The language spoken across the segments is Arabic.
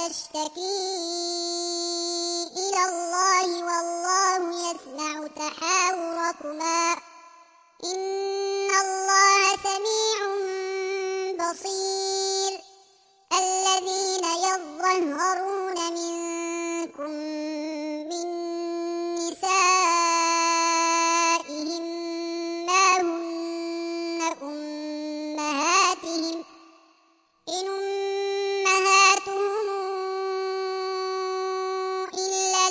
تشتكي إلى الله والله يسمع تحاوركما إن الله سميع بصير الذين يظهرون منكم من نسائهم ما هن أمهاتهم إن أمهاتهم إلا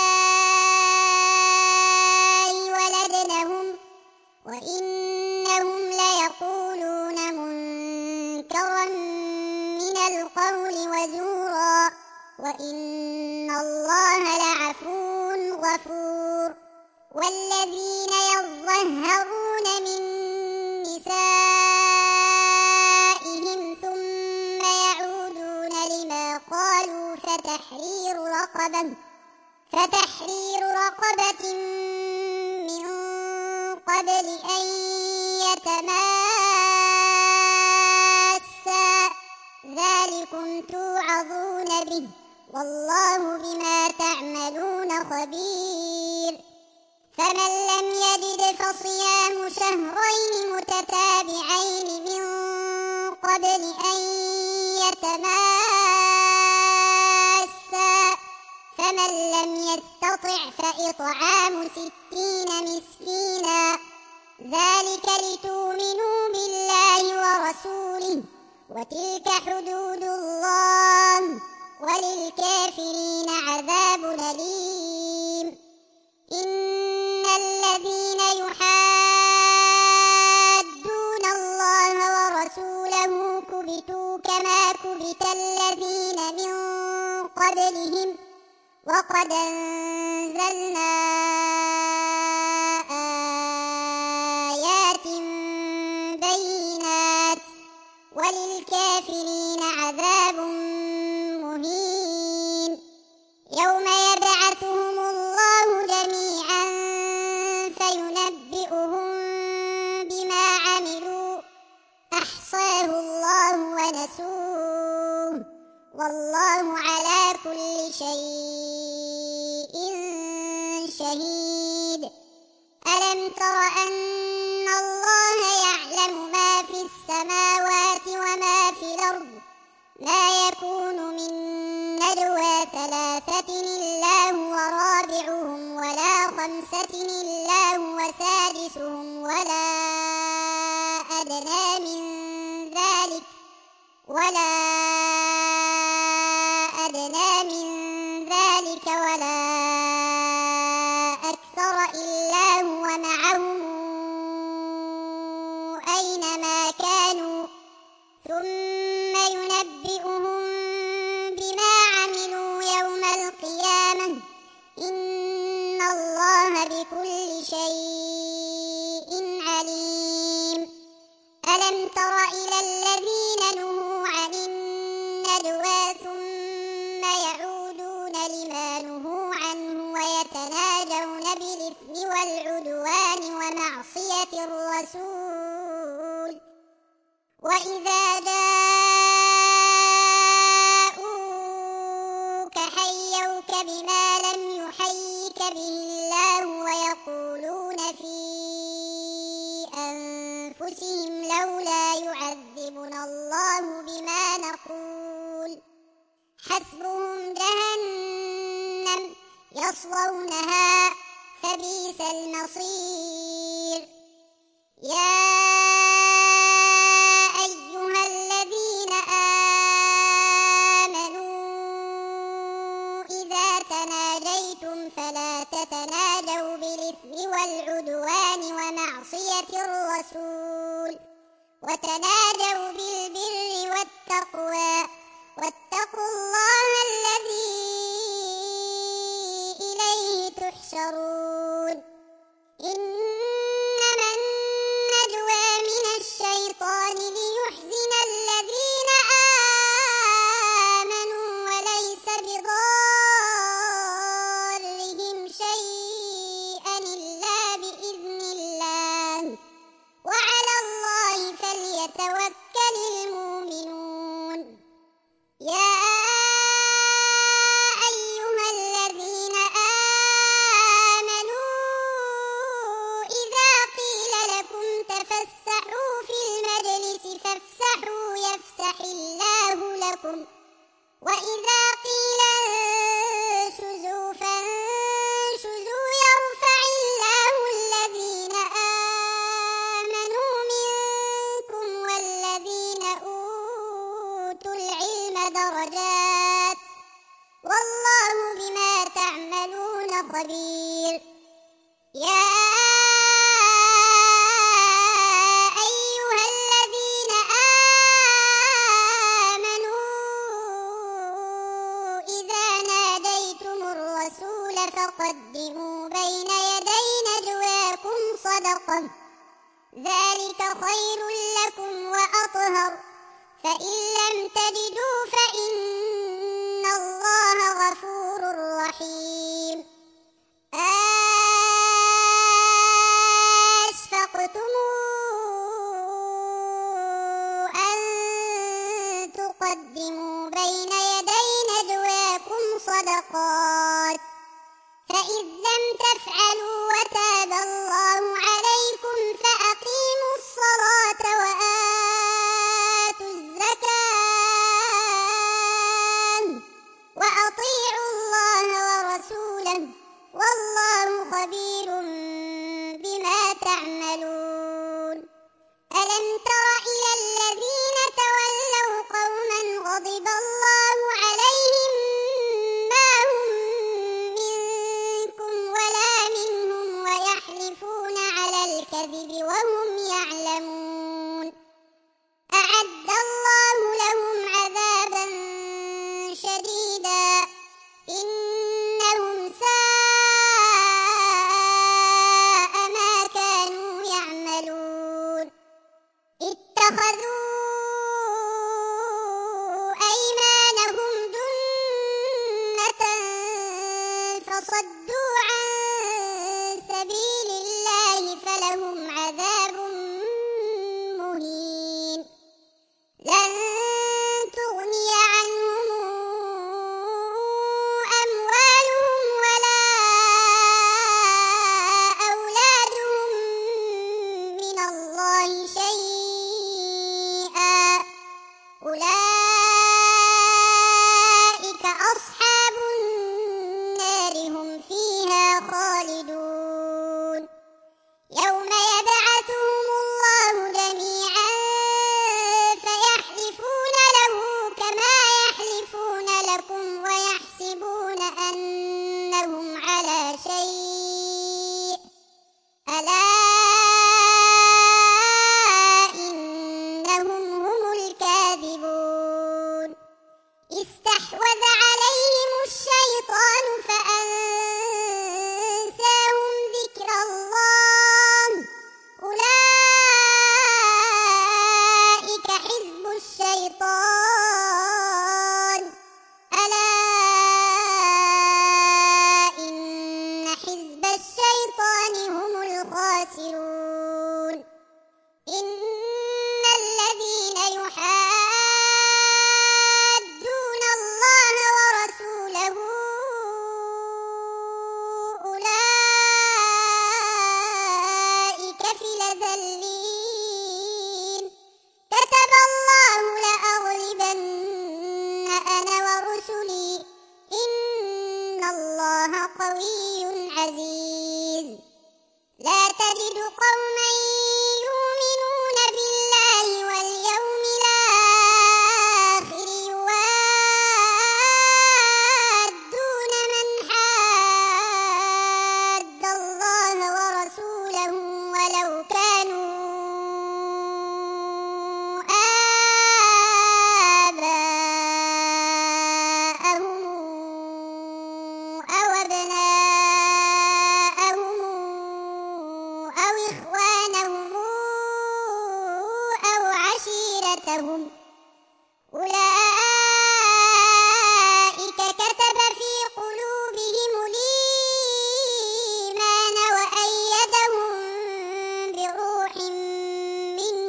اللائي ولدنهم وإنهم ليقولون منكرا من القول وزورا وإن الله لعفو غفور والذين يظهرون من نسائهم ثم يعودون لما قالوا فتحرير رقبة من قبل أن يتماسا ذلكم توعظون به والله بما تعملون خبير فمن لم يجد فصيام شهرين متتابعين من قبل أن يتماسا فمن لم يستطع فإطعام 60 مسكينا ذلك لتؤمنوا بالله ورسوله وتلك حدود الله وللكافرين عذاب أليم إن الذين يحادون الله ورسوله كبتوا كما كبت الذين من قبلهم وقد أنزلنا آيات بينات وللكافرين عذاب مهين يوم يبعثهم الله جميعا فينبئهم بما عملوا أحصاه الله ونسوه والله على كل شيء شهيد ألم تر أن الله يعلم ما في السماوات وما في الأرض ما يكون من نجوى 3 إلا هو رابعهم ولا 5 إلا هو سادسهم ولا أدنى من ذلك ولا أكثر إلا هو معهم أينما كانوا ثم ينبئهم بما عملوا يوم القيامة إن الله بكل شيء عليم ألم تر إلى الذين نهوا عن النجوى ثم يعودون لما نهوا عنه ويتناجون بالإثم والعدوان ومعصية الرسول وإذا جاءوك حيوك بما لم يحيك به الله ويقولون في أنفسهم لولا يعذبنا الله بما نقول حسبهم جهنم يصلونها فبئس المصير يا أيها الذين آمنوا إذا تناجيتم فلا تتناجوا بالإثم والعدوان ومعصية الرسول وتناجوا بالبر والتقوى واتقوا الله الذي إليه تحشرون إنما النجوى من الشيطان ليحزن الذين آمنوا وليس بضارهم شيئا إلا بإذن الله وعلى الله فليتوكل المؤمنون يا خبير يا أيها الذين آمنوا إذا ناديتم الرسول فقدموا بين يدي نجواكم صدقة ذلك خير لكم وأطهر فإن لم تجدوا فإن الله غفور رحيم أشفقتم أن تقدموا بين يدي نجواكم صدقات فإذ لم تفعلوا وتاب الله عليكم فأقيموا الصلاة وآتوا الزكاة وأطيعوا الله ورسوله والله خبير بما تعملون ألم تر إلى الذين تولوا قوما غضب الله عليهم ما هم منكم ولا منهم ويحلفون على الكذب وهم يعلمون أعد الله لهم عذابا شديدا إنهم ساء ما كانوا يعملون اتخذوا أيمانهم جنة فصدوا عن سبيل الله فلهم عذاب مهين لن تغني عنهم أموالهم ولا أولادهم من الله شيئا أولئك أصحاب النار هم فيها خالدون يوم يبعثهم الله جميعا فيحلفون له كما يحلفون لكم ويحسبون أنهم على شيء ألا إنهم هم الكاذبون استحوذ عليهم الشيطان فأنساهم ذكر الله أولئك حزب الشيطان ألا إن حزب الشيطان هم الخاسرون إن الذين يحادون الله ورسوله أولئك في الأذلين كتب الله لأغلبن أنا ورسلي إن الله قوي عزيز لا تجد قوما يؤمنون بالله واليوم الآخر يوادون من حاد الله ورسوله ولو كانوا آباءهم أو أبناءهم أو إخوانهم أو عشيرتهم أولئك كتب في قلوبهم الإيمان وأيدهم بروح منه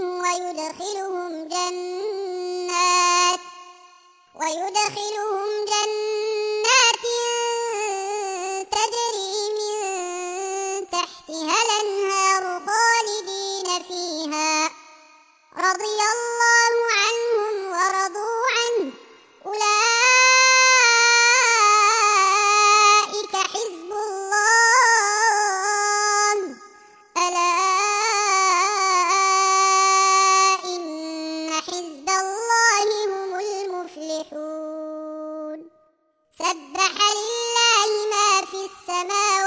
ويدخلهم جنات تجري من تحتها الأنهار خالدين فيها رضي الله عنهم ورضوا عنه أولئك حزب الله ألا إن حزب الله هم المفلحون سبح لله ما في السماوات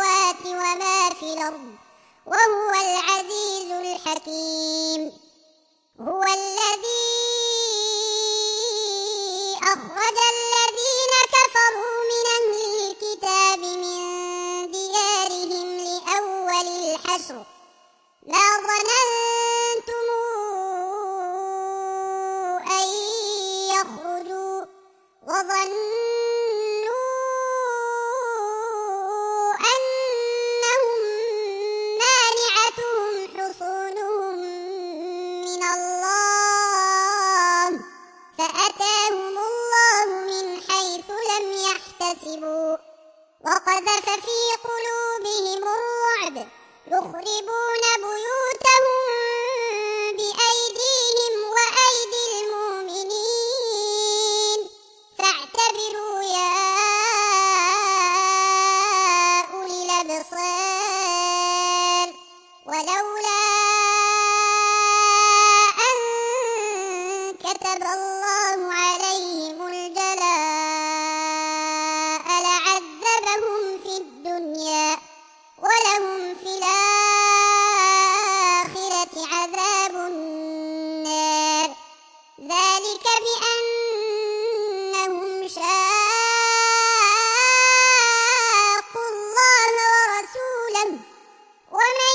يحتسبوا وقذف في قلوبهم الرعب يخربون بيوتهم بأيديهم وأيدي المؤمنين فاعتبروا يا أولي الأبصار ولولا أن كتب الله عليهم الجلاء لعذبهم في الدنيا ولهم في الآخرة عذاب النار ذلك بأنهم شاقوا الله ورسوله ومن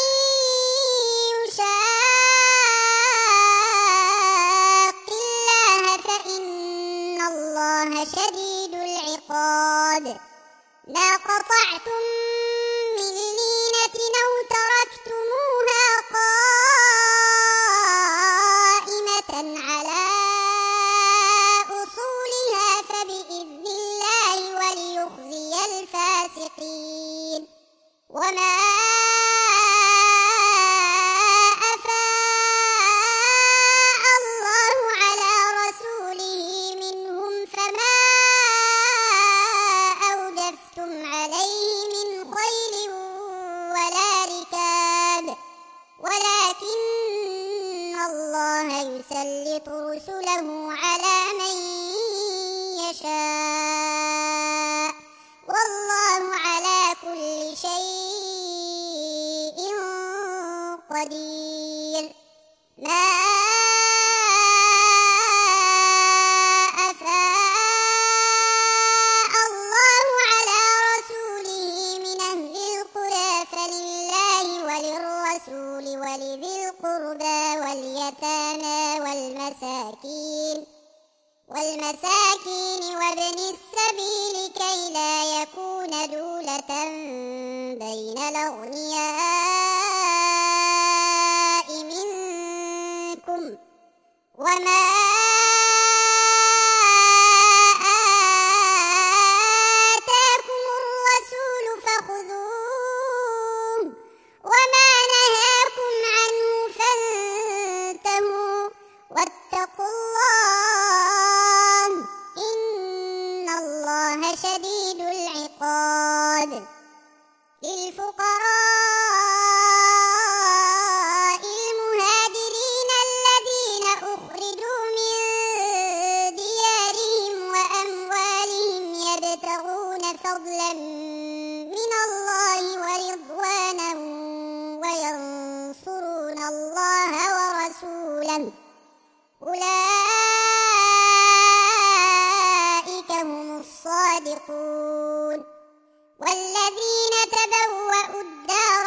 يشاق الله فإن الله شديد العقاب ما قطعتم من لينة أو تركتموها قائمة على أصولها فبإذن الله وليخزي الفاسقين وما أفاء الله على رسوله منهم فما أوجفتم عليه من خيل ولا ركاب ولكن الله يسلط رسله على من يشاء والله على كل شيء قدير ما أفاء الله على رسوله من أهل القرى فلله وللرسول ولذي القربى واليتامى والمساكين وابن السبيل كي لا يكون دولة بين الأغنياء منكم وما آتاكم الرسول فخذوه وما نهاكم عنه فانتهوا واتقوا الله إن الله شديد العقاب للفقراء المهاجرين الذين أخرجوا من ديارهم وأموالهم يبتغون فضلا من الله ورضوانا وينصرون الله ورسوله أولئك هم الصادقون والذين تبوأوا الدار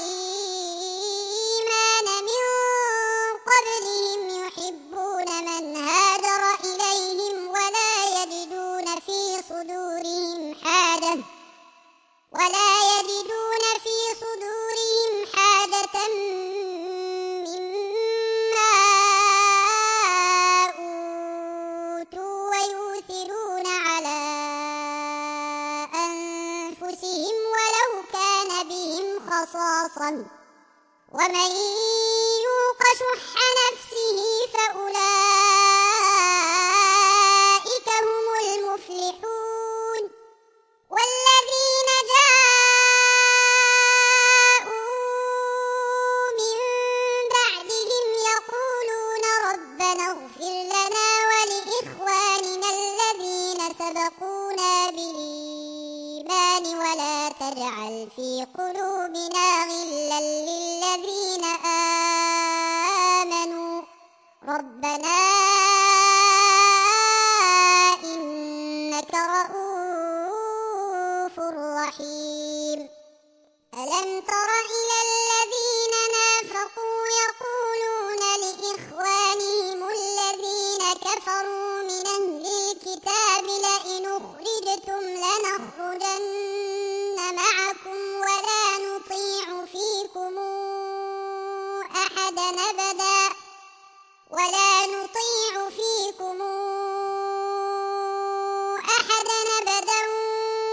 والإيمان من قبلهم يحبون من هاجر إليهم ولا يجدون في صدورهم حاجة مما أوتوا ويؤثرون على أنفسهم ولو كان بهم خصاصة ومن يوق شح نفسه فأولئك هم المفلحون والذين جاءوا من بعدهم يقولون ربنا اغفر لنا ولإخواننا الذين سبقونا بالإيمان ولا تجعل في قلوبنا غلا للذين آمنوا ربنا إنك رؤوف رحيم ألم تر إلى الذين نافقوا يقولون لإخوانهم الذين كفروا من أهل الكتاب لئن أخرجتم لنخرجن معكم ولا نطيع فيكم أحدا أبدا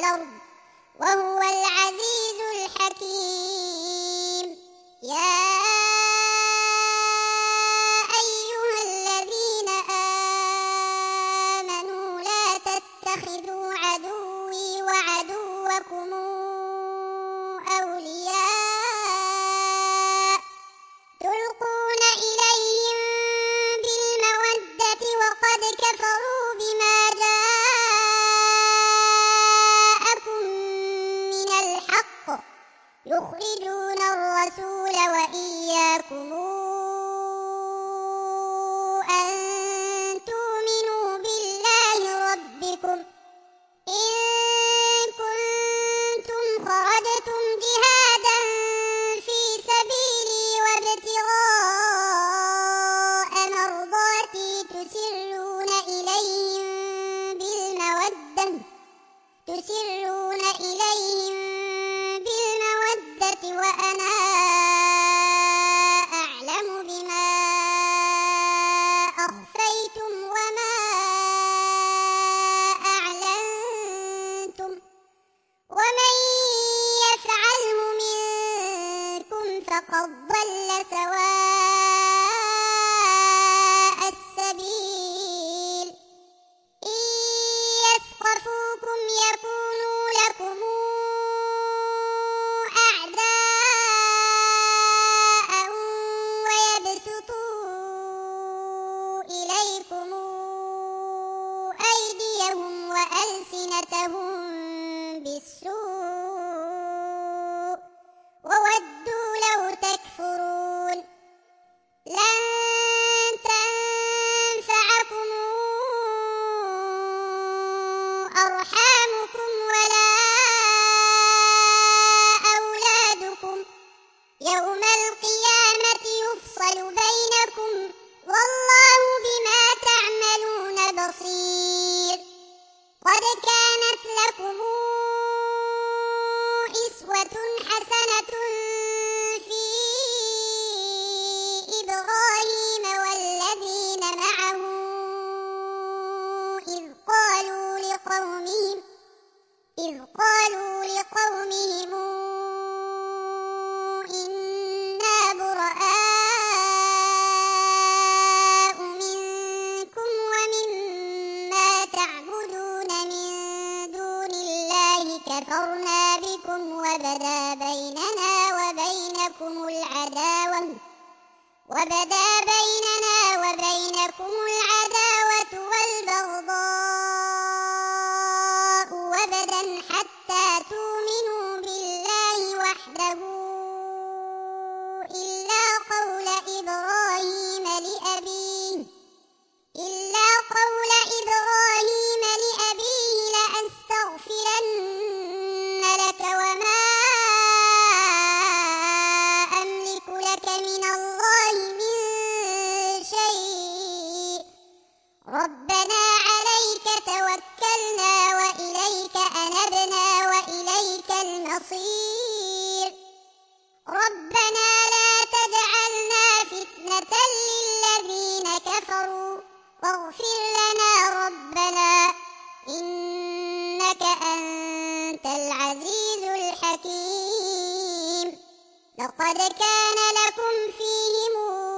والأرض وهو العزيز الحكيم. يا أيها الذين آمنوا لا تتخذوا عدوي وعدوكم أولياء تلقون إليهم بالمودة وقد كفروا بما جاءكم من الحق يخرجون الرسول وإياكم أن تؤمنوا بالله ربكم إن كنتم خرجتم جهادا في سبيلي وابتغاء مرضاتي تسرون إليهم بالمودة وأنا أعلم بما أخفيتم وما أعلنتم ومن يفعله منكم فقد ضل سواء السبيل. إن يثقفوكم يكونوا لكم أعداء ويبسطوا إليكم أيديهم وألسنتهم بالسوء وودوا لو تكفرون. لن تنفعكم أرحامكم ولا أولادكم يوم القيامة يفصل بينكم والله بما تعملون بصير. قد كانت لكم أسوة حسنة في إبراهيم والذين معه إذ قالوا لقومهم إنا براء منكم ومما تعبدون من دون الله كفرنا بكم وبدا بيننا وبينكم العداوة والبغضاء أبدا حتى تؤمنوا بالله وحده إلا قول إبراهيم لأبيه لأستغفرن لك وما أملك لك من الله من شيء ربنا عليك توكلنا وإليك أنبنا وإليك المصير. ربنا لا تجعلنا فتنة للذين كفروا واغفر لنا ربنا إنك أنت العزيز الحكيم. لقد كان لكم فيهم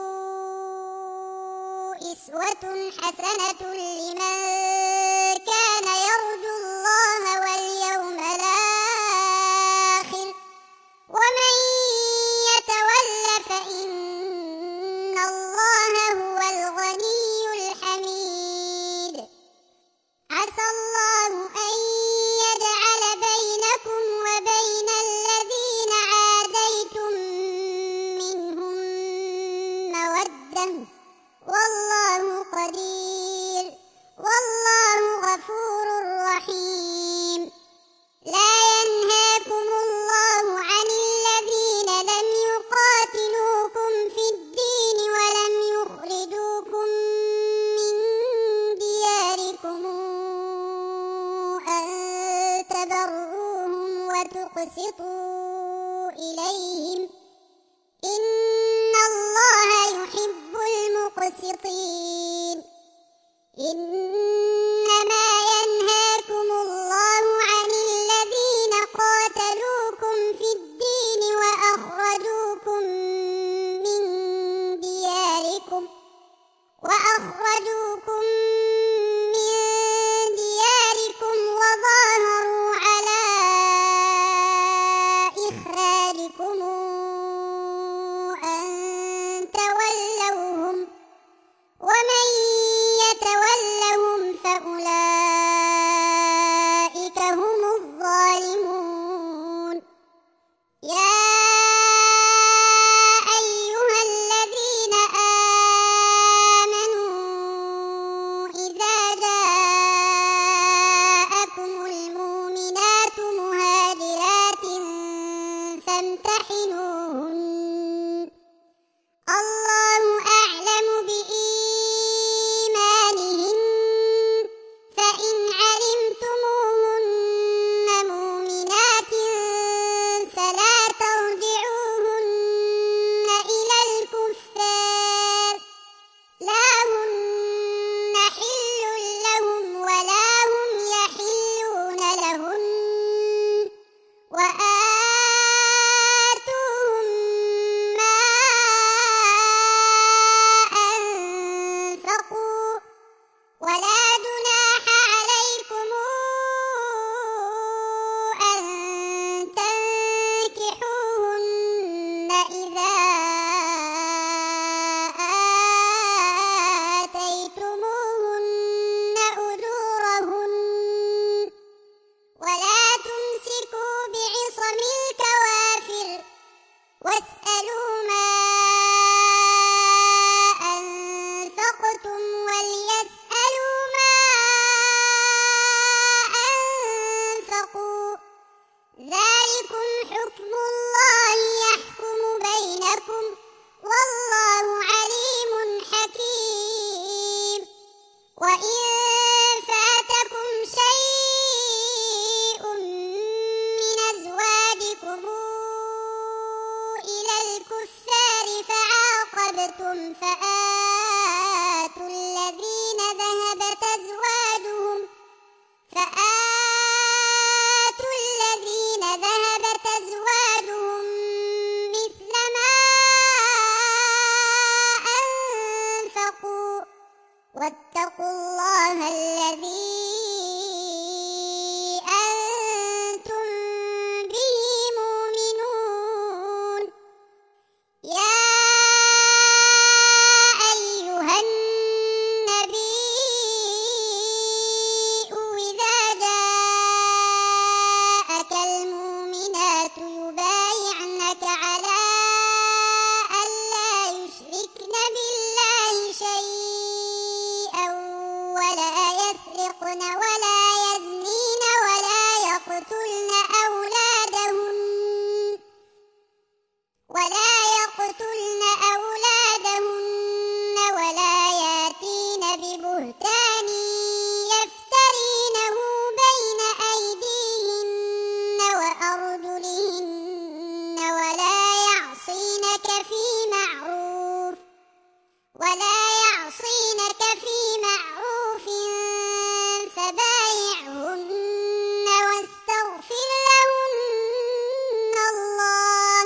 أسوة حسنة لمن كان يرجو الله واليوم الآخر ومن يتول فإن الله هو الغني الحميد. عسى الله أن يجعل بينكم وبين الذين عاديتم منهم مودة والله قدير والله غفور رحيم. لا ينهاكم الله عن الذين لم يقاتلوكم في الدين ولم يخرجوكم من دياركم أن تبروهم وتقسطوا إليهم إن الله يحب المقسطين. إنما ينهاكم الله عن الذين فآتوا الذين ذهبت أزواجهم مثل ما أنفقوا واتقوا الله الذي أنتم به مؤمنون يا أيها النبي إذا جاءك المؤمنات يبايعنك على ألا يشركن بالله شيئا ولا يسرقن ولا يزنين ولا يقتلن أولادهن ولا يأتين ببهتان يفترينه بين أيديهن وأرجلهن ولا يعصينك في معروف فبايعهن واستغفر لهن الله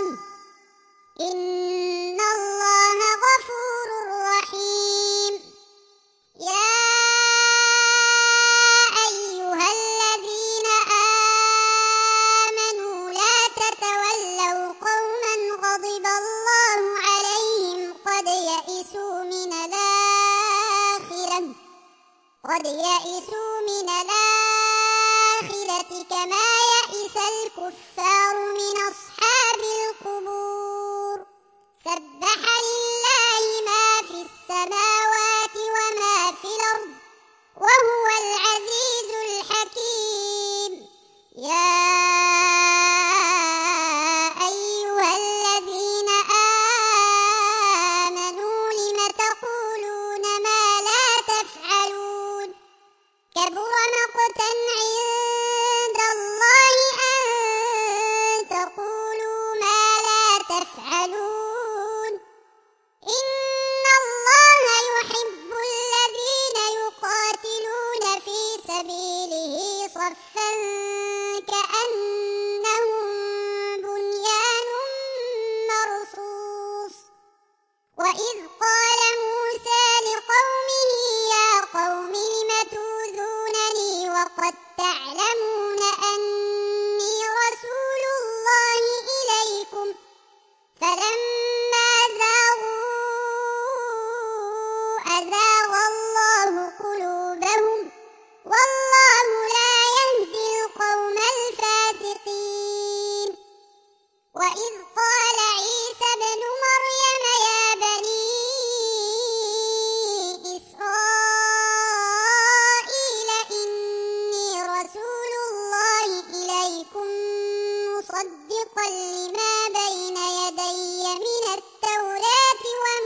إن الله غفور رحيم يا أيها الذين آمنوا لا تتولوا قوما غضب الله عليهم قد يئسوا من الآخرة كما يئس الكفار من أصحاب القبور سبح لله ما في السماوات وما في الأرض وهو العزيز الحكيم يا أيها الذين آمنوا لم تقولون ما لا تفعلون كبر مقتا عند الله أن تقولوا ما لا تفعلون إن الله يحب الذين يقاتلون في سبيله صفا كأنهم بنيان مرصوص وإذ قال موسى لقومه يا قوم لم توذونني وقد تعلمون أني رسول الله إليكم فلما زاغوا أزاغ الله قلوبهم والله لا يهدي القوم الفاسقين وإذ قال عيسى ابن مريم يا بني إسرائيل إني رسول الله إليكم مصدقا لما بين يدي من التوراة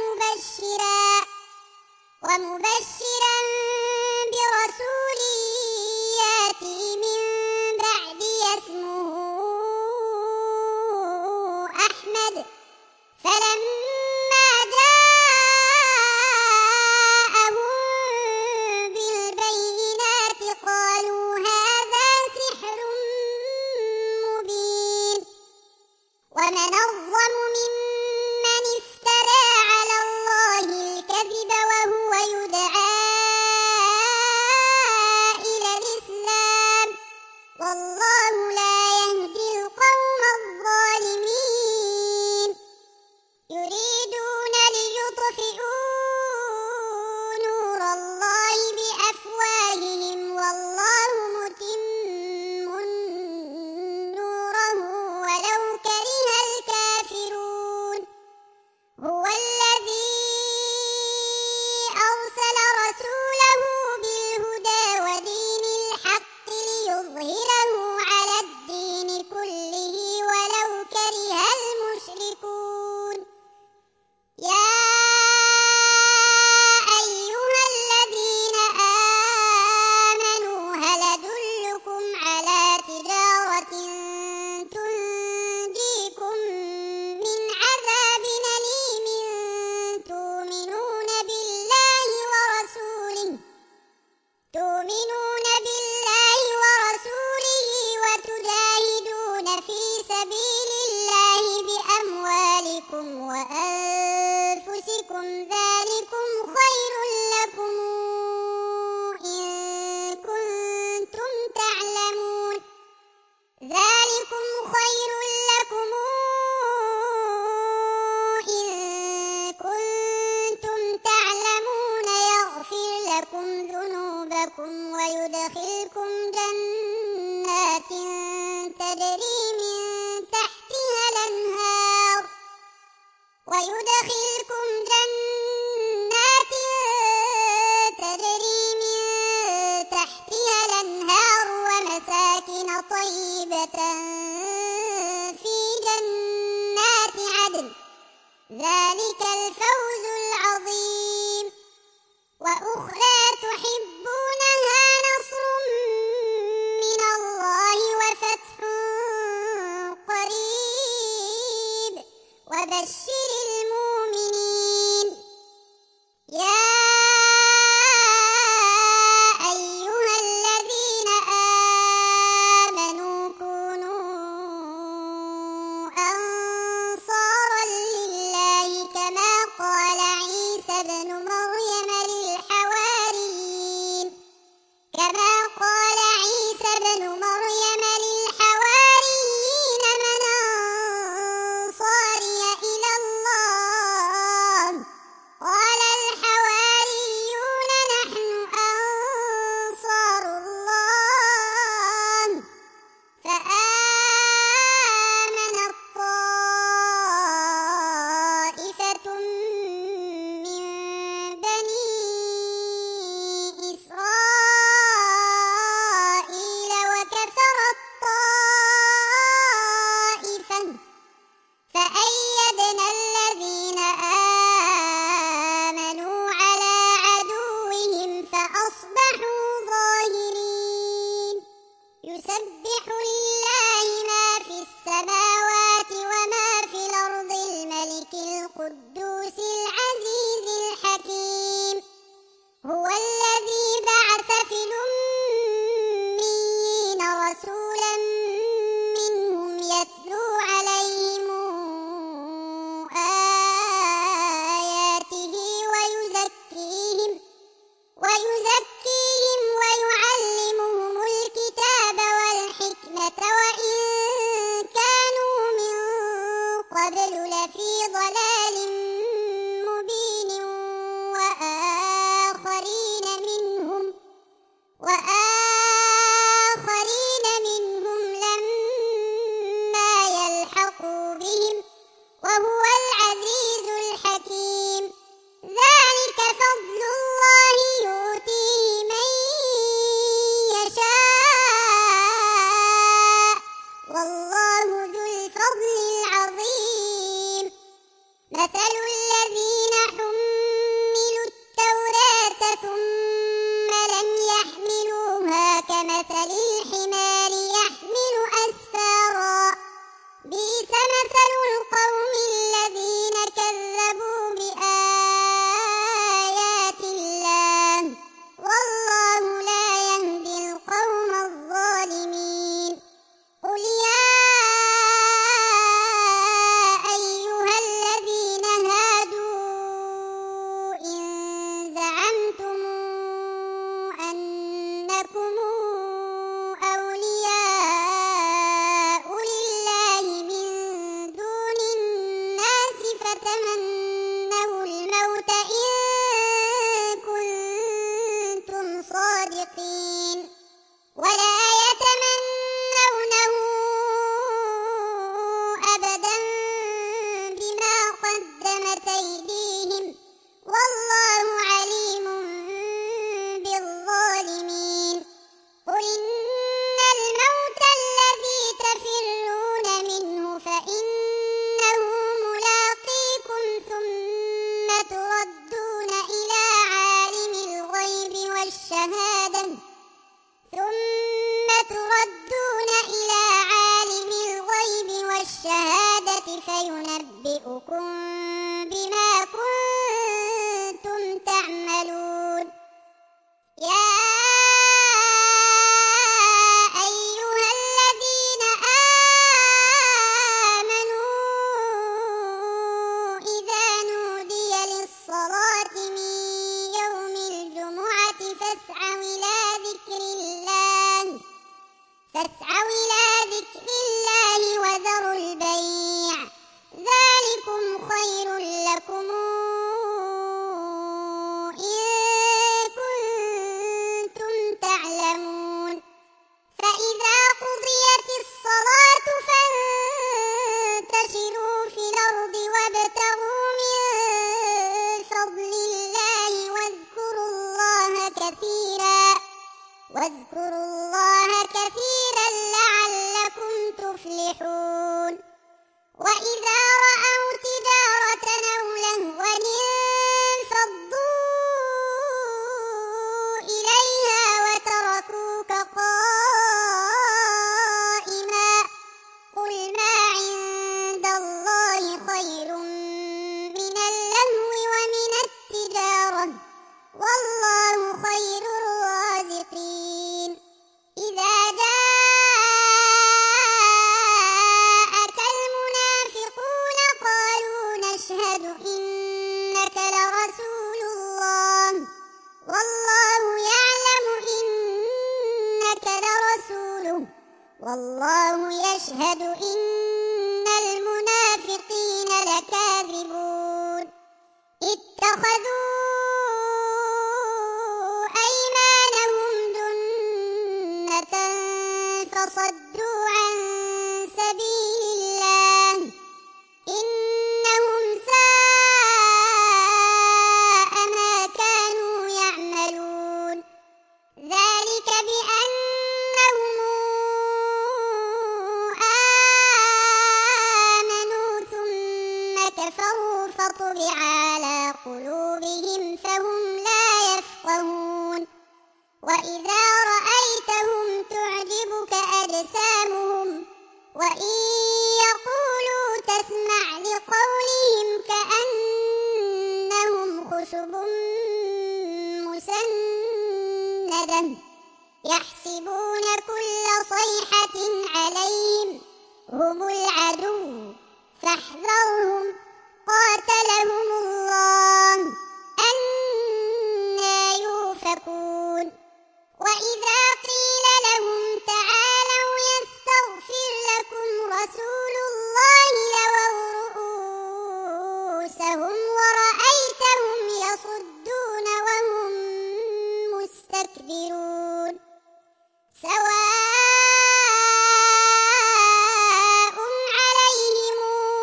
ومبشرا برسول يأتي من بعدي اسمه أحمد فلما جاءهم بالبينات قالوا هذا سحر مبين تجري من تحتها الأنهار ويدخلكم جنات تجري من تحتها الأنهار ومساكن طيبة في جنات عدن ذلك الفوز العظيم وأخرى تحبونها نصر من الله وفتح قريب وبشر المؤمنين يا أيها الذين آمنوا كونوا أنصارا لله كما قال عيسى ابن مريم للحواريين من أنصاري إلى الله قال الحواريون نحن أنصار الله فآمنت طائفة من بني إسرائيل وكفرت طائفة فأيدنا الذين آمنوا على عدوهم فأصبحوا ظاهرين يسبح لله ما في السماوات وما في الأرض الملك القدوس العزيز الحكيم هو الذي بعث في الأميين رسولا منهم يتلو عليهم آياته ويزكيهم ويعلمهم الكتاب والحكمة وإن كانوا من قبل لفي ضلال مبين وآخرين منهم لما يلحقوا بهم وهو العزيز الحكيم ذلك فضل الله يؤتيه من يشاء والله ذو الفضل العظيم مثل الذين حملوا التوراة ثم لم يحملوها كمثل الحمار يحمل أسفارا بئس مثل القوم الذين كذبوا بآيات الله والله لا يهدي القوم الظالمين قل يا يفلحون وإذا رأوا تجارة أو لهوا انفضوا إليها وتركوك قائما قل ما عند الله خير من اللهو ومن التجارة والله خير الرازقين إذا جاءك المنافقون قالوا نشهد إنك لرسول الله والله يعلم إنك لرسوله والله يشهد إن المنافقين لكاذبون اتخذوا أيمانهم جنة فصدوا عن سبيل الله إنهم ساء ما كانوا يعملون ذلك بأنهم آمنوا ثم كفروا فطبع على قلوبهم فهم لا يفقهون وإذا رأيتهم تعجبك أجسامهم وإن يقولوا تسمع لقولهم كأنهم خشب مسندة يحسبون كل صيحة عليهم هم العدو فاحذرهم قاتلهم الله أنى يؤفكون وإذا قيل لهم تعالوا يستغفر لكم رسول الله لووا رؤوسهم ورأيتهم يصدون وهم مستكبرون سواء عليهم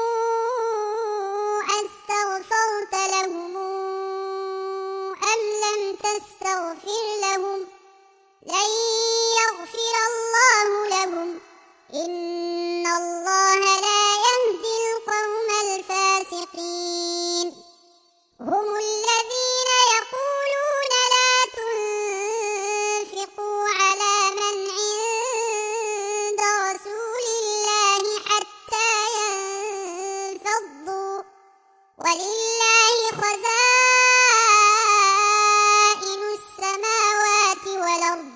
أستغفرت لهم أم لم تستغفر لهم لن يغفر الله لهم إن الله لا يهدي القوم الفاسقين هم الذين يقولون لا تنفقوا على من عند رسول الله حتى ينفضوا ولله خزائن السماوات والأرض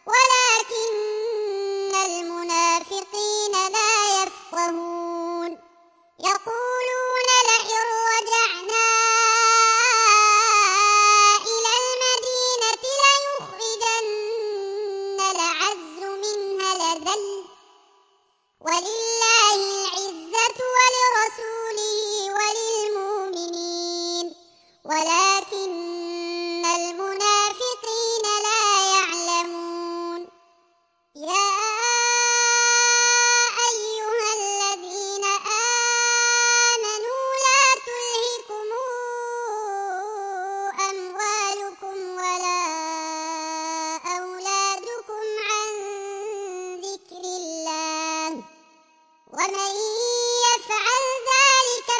ولكن المنافقين لا يفقهون يقولون لئن رجعنا إلى المدينة ليخرجن الأعز منها الأذل ولله العزة ولرسوله وللمؤمنين ولكن المنافقين لا يعلمون يا أيها الذين آمنوا لا تلهكم أموالكم ولا أولادكم عن ذكر الله ومن يفعل ذلك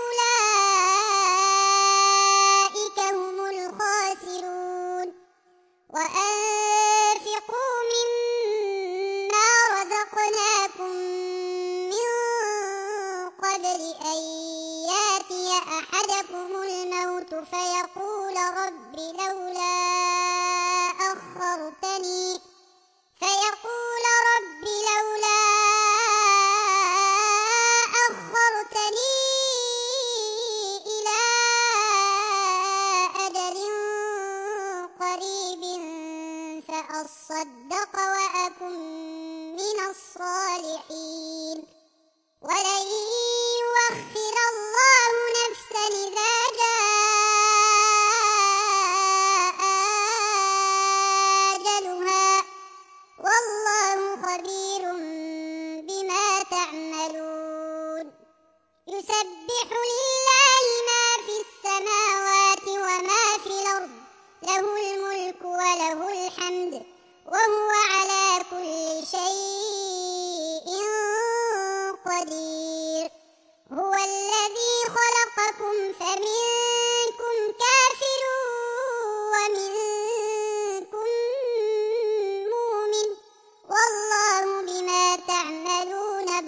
فأولئك هم الخاسرون وأنفقوا مما رزقناكم من قبل أن يأتي أحدكم الموت فيقول رب لولا أخرتني إلى أجل قريب فأصدق وأكن من الصالحين ولن يؤخر الله نفسا إذا جاء أجلها والله خبير بما تعملون يسبح لله ما في السماوات وما في الأرض له الملك وله الحمد وهو على كل شيء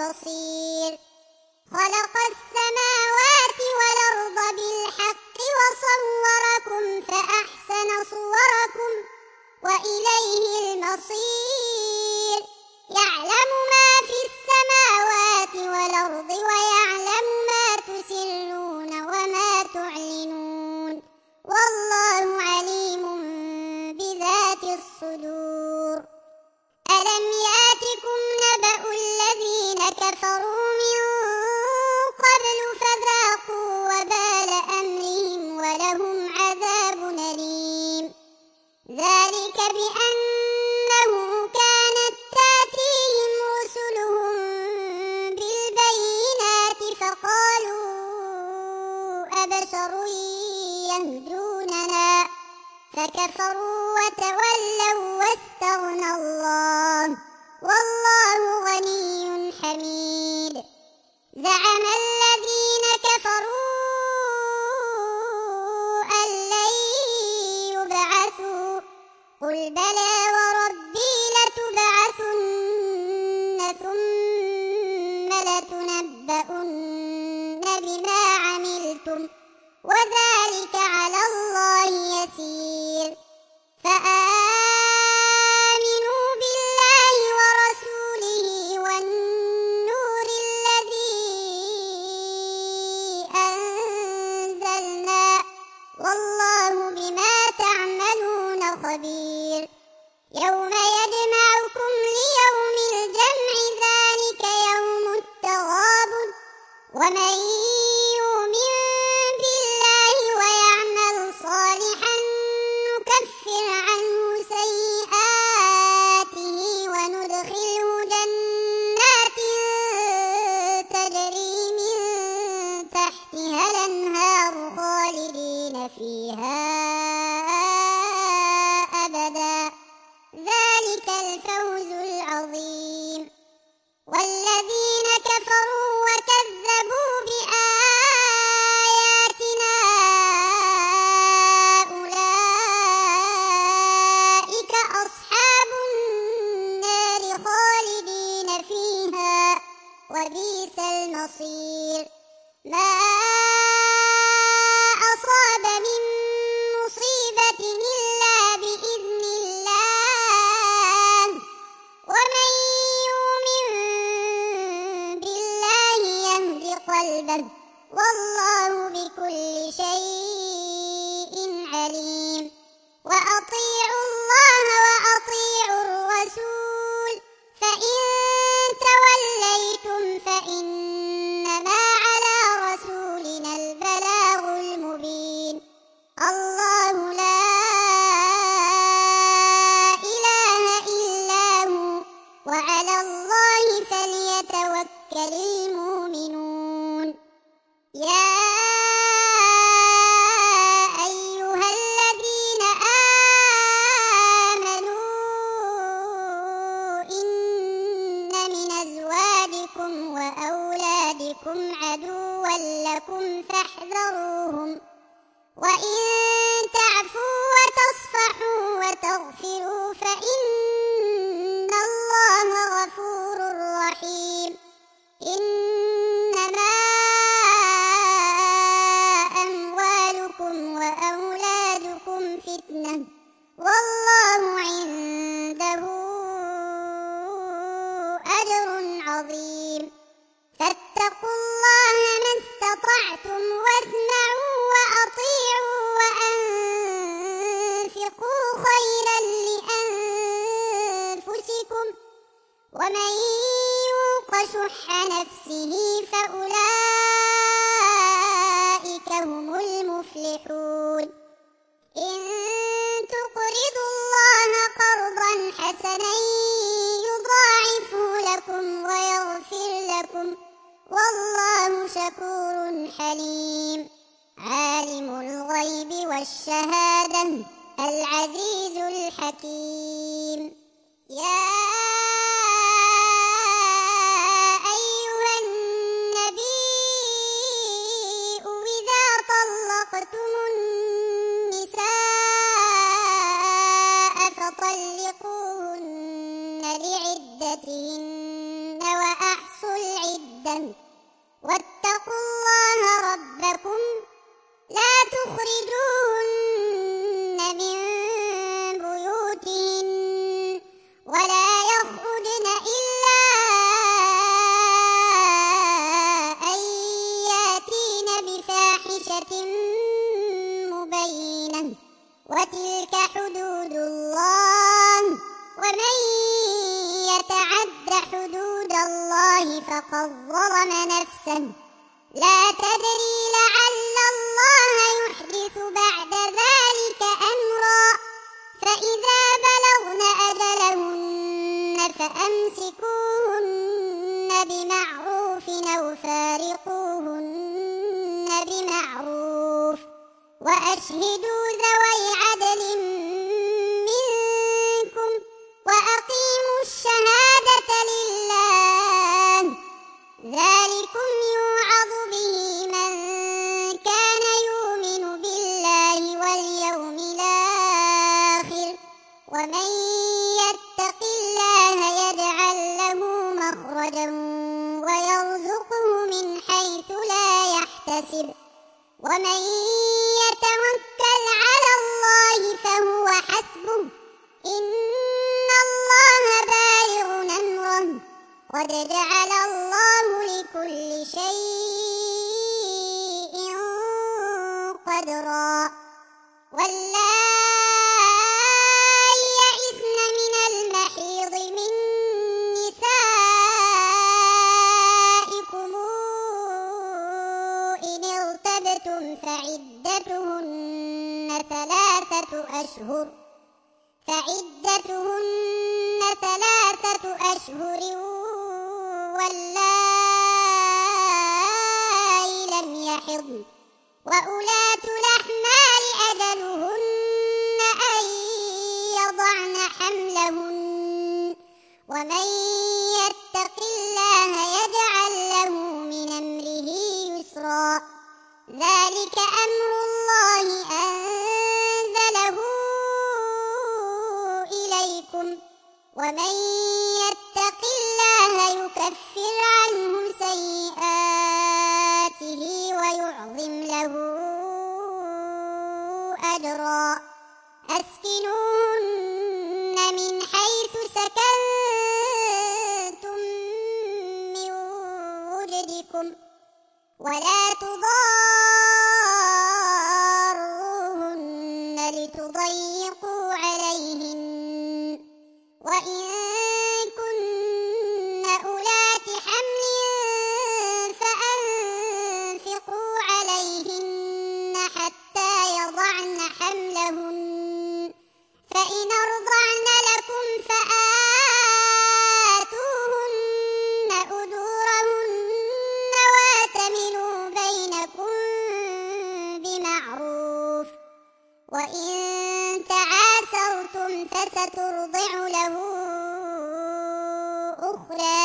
البصير خلق السماوات والأرض بالحق وصوركم فأحسن صوركم وإليه المصير يعلم ما في السماوات والأرض ويعلم ما تسرون وما تعلنون والله عليم بذات الصدور ألم يأتكم نبأ الذين كفروا من قبل فذاقوا وبال أمرهم ولهم عذاب أليم ذلك بأنه كانت تأتيهم رسلهم بالبينات فقالوا أبشر يهدوننا فكفروا وتولوا واستغنى الله والله غني حميد زعم الذين كفروا أن لن يبعثوا قل بلى وربي لتبعثن ثم لتنبؤن بما عملتم وذلك على الله يسير فآمنوا بالله ورسوله والنور الذي أنزلنا والله بما تعملون خبير يوم يجمعكم ليوم الجمع ذلك يوم التغابن ومن يؤمن بالله ويعمل صالحا نكفر عنه سيئاته وندخله جنات تجري من تحتها الأنهار خالدين فيها أبدا ذلك الفوز العظيم والذين كفروا وكذبوا بآياتنا أولئك أصحاب النار خالدين فيها وبئس المصير ما أصاب من مصيبة إلا بإذن الله ومن يؤمن بالله يهد قلبه والله بكل شيء عليم وأطيعوا الله وأطيعوا الرسول فإن توليتم فإنما على رسولنا البلاغ المبين الله لا إله إلا هو وعلى الله فليتوكل المؤمنون يا أيها الذين آمنوا إن من أزواجكم وأولادكم عدوا لكم فاحذروهم وإن تعفوا وتصفحوا وتغفروا فإن الله غفور رحيم إنما أموالكم وأولادكم فتنة والله عنده أجر عظيم فاتقوا الله ما استطعتم واسمعوا وأطيعوا وأنفقوا خيرا لأنفسكم ومن يوق شح نفسه فأولئك هم المفلحون إن تقرضوا الله قرضا حسنا يضاعفه لكم ويغفر لكم والله شكور حليم عالم الغيب والشهادة العزيز الحكيم يا أيها النبي إذا طلقتم النساء فطلقوهن لعدتهن وأحصوا العدة ظلم نفسه لا تدري لعل الله يحدث بعد ذلك أمرا فإذا بلغن أجلهن فأمسكوهن بمعروف أو فارقوهن بمعروف وأشهدوا ذوي عدل منكم وأقيموا الشهادة لله ذلكم يوعظ به من كان يؤمن بالله واليوم الآخر ومن يتق الله يجعل له مخرجا ويرزقه من حيث لا يحتسب ومن يتوكل على الله فهو حسبه إن الله بالغ أمره قد جعل الله لكل شيء قدرا واللائي يئسن من المحيض من نسائكم إن ارتبتم فعدتهن ثلاثة أشهر واللائي لم يحضن وأولاة الأحمال أجلهن أن يضعن حملهن ومن يتق الله يجعل له من أمره يسرا ذلك أمر الله أنزله إليكم ومن يتق الله يكفر عنه سيئاته ويعظم له أجرا أسكنوهن من حيث سكنتم من وجدكم ولا تضاروهن لتضيقوا عليهن وإن كن أولات حمل فأنفقوا عليهن حتى يضعن حملهن فإن أرضعن لكم فآتوهن أجورهن وأتمروا بينكم بمعروف وإن تعاسرتم فسترضع له أخرى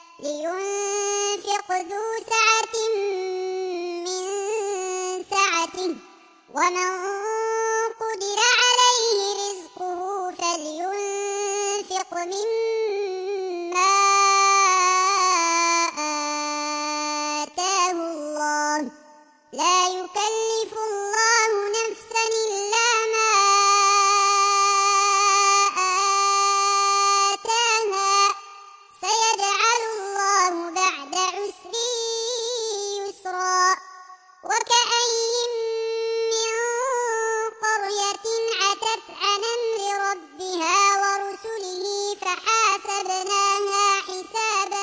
لينفق ذو سعة من سعته ومن قدر عليه رزقه فلينفق مما آتاه الله لا يكلف الله نفسا إلا ما آتاها سيجعل الله بعد عسر يسرا وكأين من قرية عتت عن أمر ربها ورسله فحاسبناها حسابا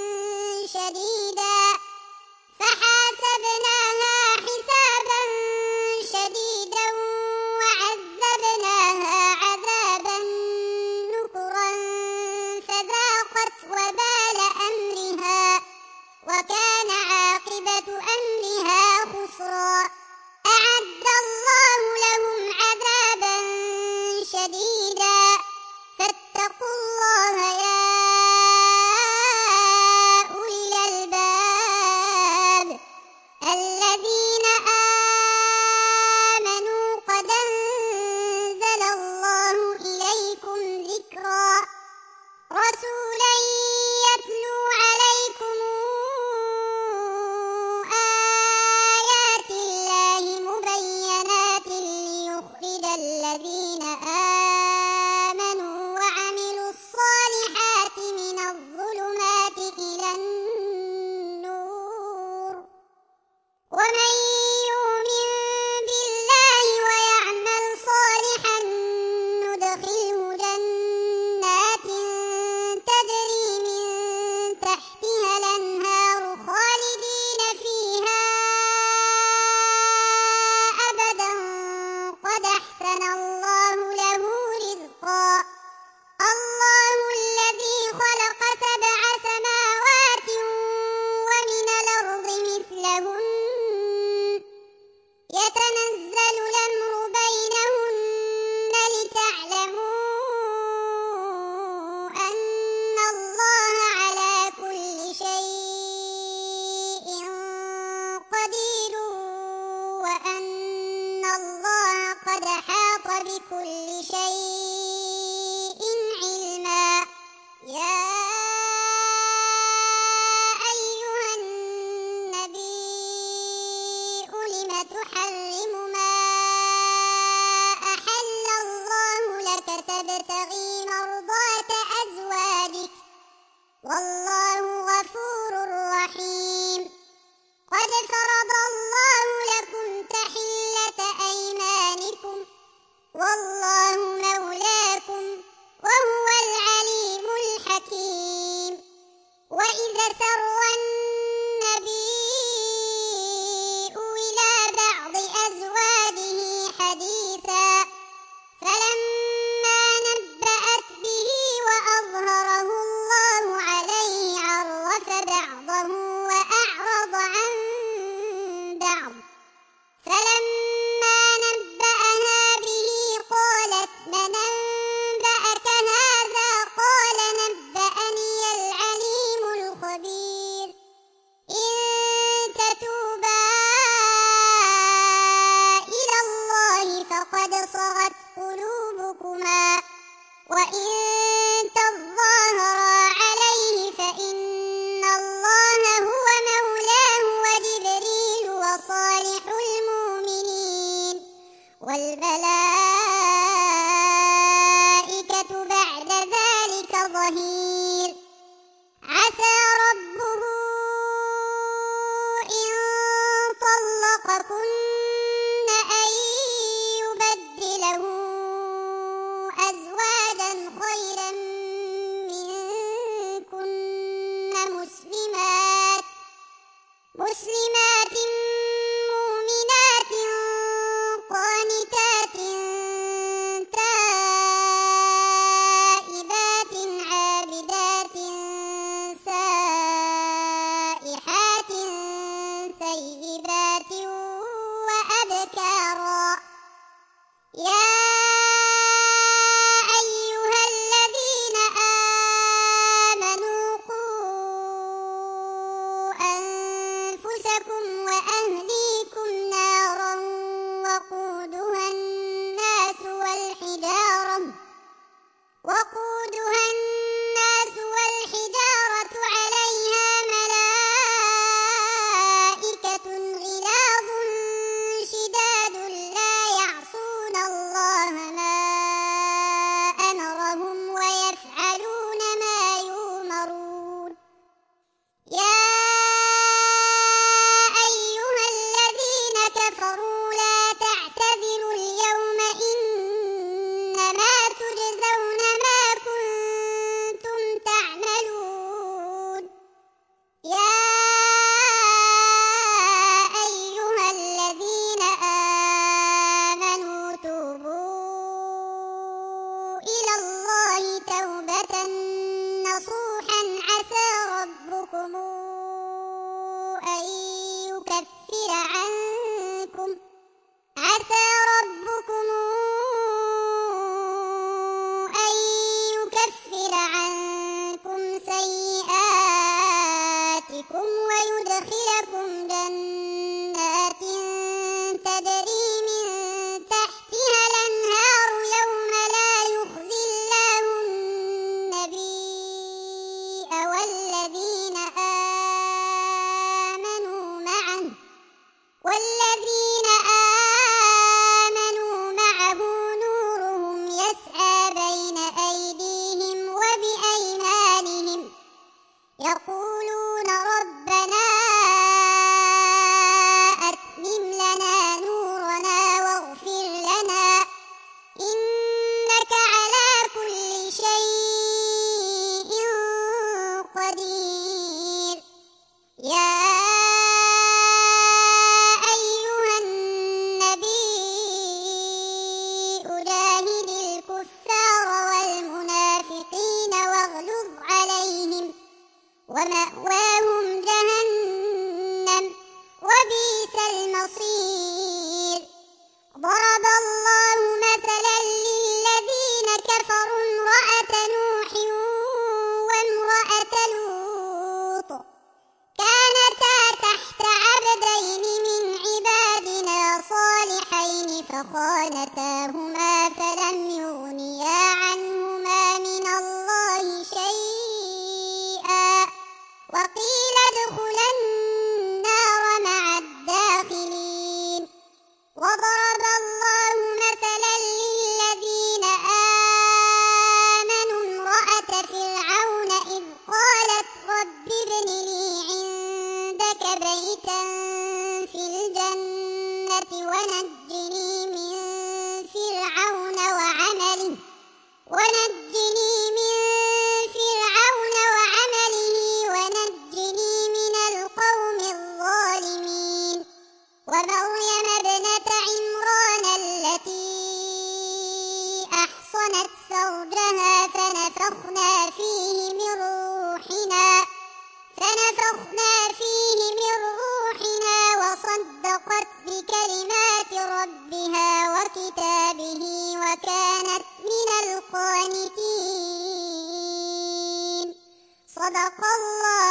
شديدا وعذبناها عذابا نكرا فذاقت وبال أمرها وكان عاقبة أمرها خسرا أعد الله لهم عذابا شديدا فاتقوا الله يا أولي الألباب تحرم ما أحل الله لك تبتغي مرضات أزواجك والله غفور رحيم قد فرض الله لكم تحلة أيمانكم والله مولاكم وهو العليم الحكيم وإذا سر النبي إلى بعض أزواجه حديثا فلما نبأت به وأظهره الله عليه عرف بعضه وأعرض عن بعض فلما نبأها به قالت من أنبأك هذا قال نبأني العليم الخبير إن تتوبا إلى الله فقد صغت قلوبكما وإن تظاهرا عليه فإن الله هو مولاه وجبريل وصالح المؤمنين والملائكة بعد ذلك ظهير عسى ربه إن طلقكن أن يبدله أزواجا خيرا منكن مسلمات مؤمنات قانتات تائبات عابدات سائحات ثيبات وأبكارا يا أيها الذين آمنوا قوا أنفسكم وأهليكم نارا وقودها الناس والحجارة عليها ملائكة غلاظ شداد لا يعصون الله ما أمرهم ويفعلون ما يؤمرون يا أيها الذين كفروا لا تعتذروا اليوم إنما تجزون ما كنتم تعملون يا أيها الذين آمنوا توبوا إلى الله توبة نصوحا عسى ربكم أن يكفر عنكم سيئاتكم ويدخلكم جنات تجري من تحتها الأنهار يوم لا يخزي الله النبي والذين آمنوا معه نورهم يسعى بين أيديهم وبأيمانهم يقولون ربنا أتمم لنا نورنا واغفر لنا إنك على كل شيء قدير يا أيها النبي جاهد الكفار والمنافقين واغلظ عليهم ومأواهم جهنم وبئس المصير ضرب الله مثلا للذين كفروا امرأة نوح وامرأة لوط كانتا تحت عبدين من عبادنا صالحين فخانتاهما فلم يغنيا عنهما من الله شيئا وقيل ادخلا النار مع الداخلين الجنة ونجني من فرعون وعمله ونجني من القوم الظالمين ومريم ابنة عمران التي أحصنت فرجها فنفخنا فيه من روحنا وصدقت بكلمات ربها وكتابه وكانت من القانتين. صدق الله.